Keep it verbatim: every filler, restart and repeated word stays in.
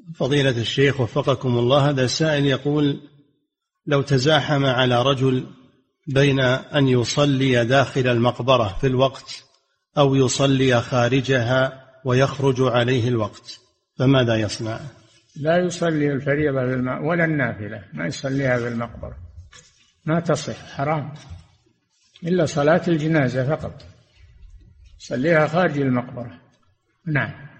فضيلة الشيخ وفقكم الله، هذا سائل يقول: لو تزاحم على رجل بين أن يصلي داخل المقبرة في الوقت أو يصلي خارجها ويخرج عليه الوقت فماذا يصنع؟ لا يصلي الفريضة ولا النافلة، ما يصليها في المقبرة، ما تصح، حرام، إلا صلاة الجنازة فقط، يصليها خارج المقبرة. نعم.